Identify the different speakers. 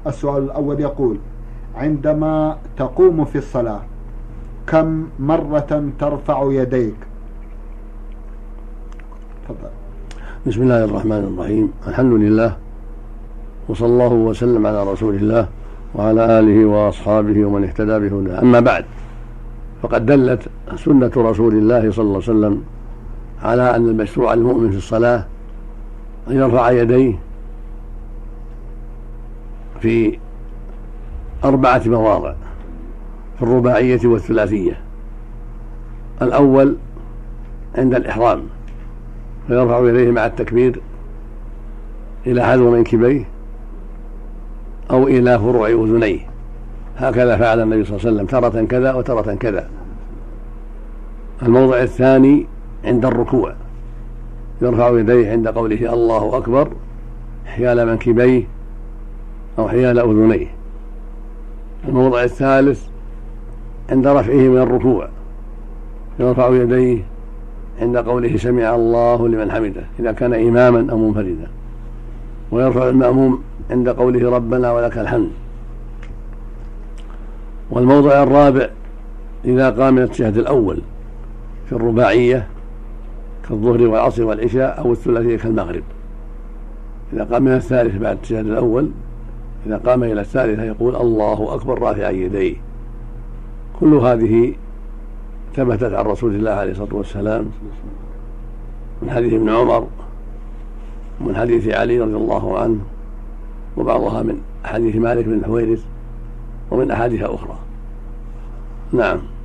Speaker 1: السؤال الأول يقول: عندما تقوم في الصلاة كم مرة ترفع يديك؟ تفضل.
Speaker 2: بسم الله الرحمن الرحيم. الحمد لله، وصلى الله وسلم على رسول الله وعلى آله وأصحابه ومن اهتدى بهداه. أما بعد، فقد دلت سنة رسول الله صلى الله عليه وسلم على أن المشروع المؤمن في الصلاة أن يرفع يديه في 4 مواضع في الرباعية والثلاثية. الأول عند الإحرام، فيرفع يديه مع التكبير إلى حذو منكبيه أو إلى فروع أذنيه، هكذا فعل النبي صلى الله عليه وسلم، تارة كذا وتارة كذا. الموضع الثاني عند الركوع، يرفع يديه عند قوله الله أكبر حيال منكبيه أو حيال أذنيه. الموضع الثالث عند رفعه من الركوع، يرفع يديه عند قوله سمع الله لمن حمده إذا كان إماما أو منفردا، ويرفع المأموم عند قوله ربنا ولك الحمد. والموضع الرابع إذا قام من التشهد الأول في الرباعية كالظهر والعصر والعشاء، أو الثلاثية كالمغرب. إذا قام من الثالث بعد التشهد الأول، إذا قام إلى الثالثة يقول الله أكبر رافعا يديه. كل هذه ثبتت عن رسول الله عليه الصلاة والسلام من حديث ابن عمر ومن حديث علي رضي الله عنه، وبعضها من حديث مالك بن الحويرث ومن أحاديث أخرى. نعم.